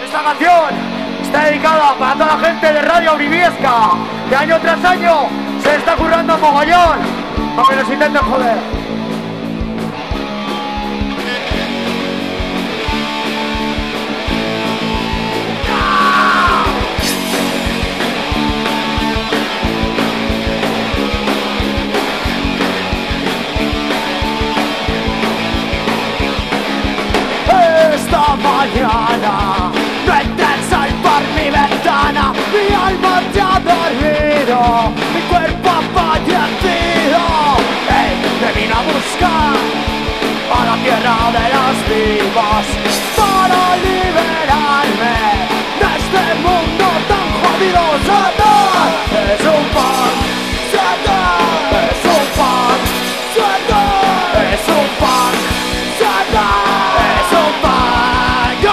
Esta canción está dedicada para toda la gente de Radio Briviesca, que año tras año se está currando mogollón para que nos intenten joder. Esta mañana no entra el sol por mi ventana, mi alma te ha dormido, mi cuerpo ha fallecido. Me vine a buscar a la tierra de los vivos para liberarme de este mundo tan jodido. Satán es un pan, Satán es un pan, Satán es un pan, Satán es un pan. Yo.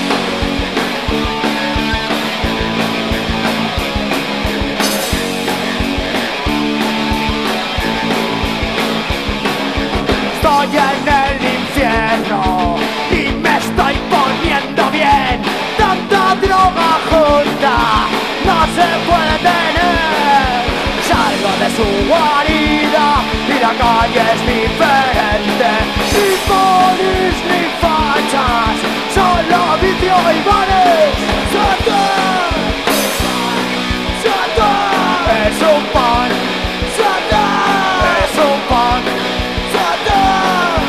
Estoy en el infierno y me estoy poniendo bien. Tanta droga junta no se puede tener. Salgo de su guarida y la calle es diferente. Ni polis ni fachas, solo vicio y bares. Satán, Satán es un pan, Satán es un pan, Satán.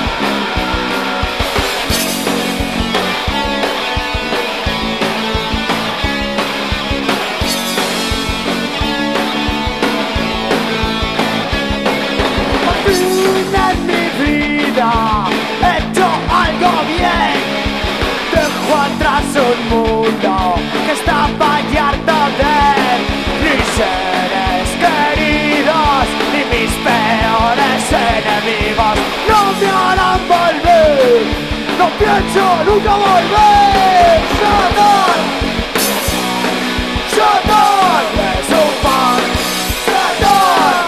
Por fin en mi vida he hecho algo bien. Dejo atrás un mundo que estaba ya harto de mis seres queridos y mis peores enemigos. No me harán volver, no pienso nunca volver. Satán, Satán es un pan, Satán,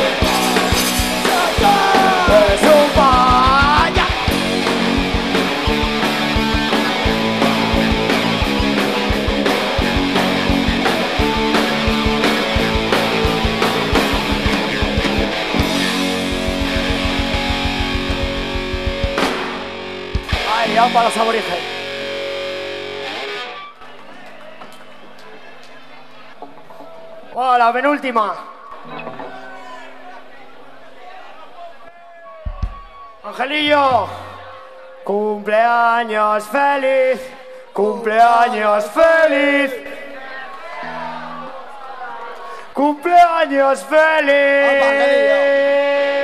Satán es un pan. Ya. Ahí, vamos para los aborígenes. La penúltima. Angelillo, cumpleaños feliz, cumpleaños feliz, cumpleaños feliz.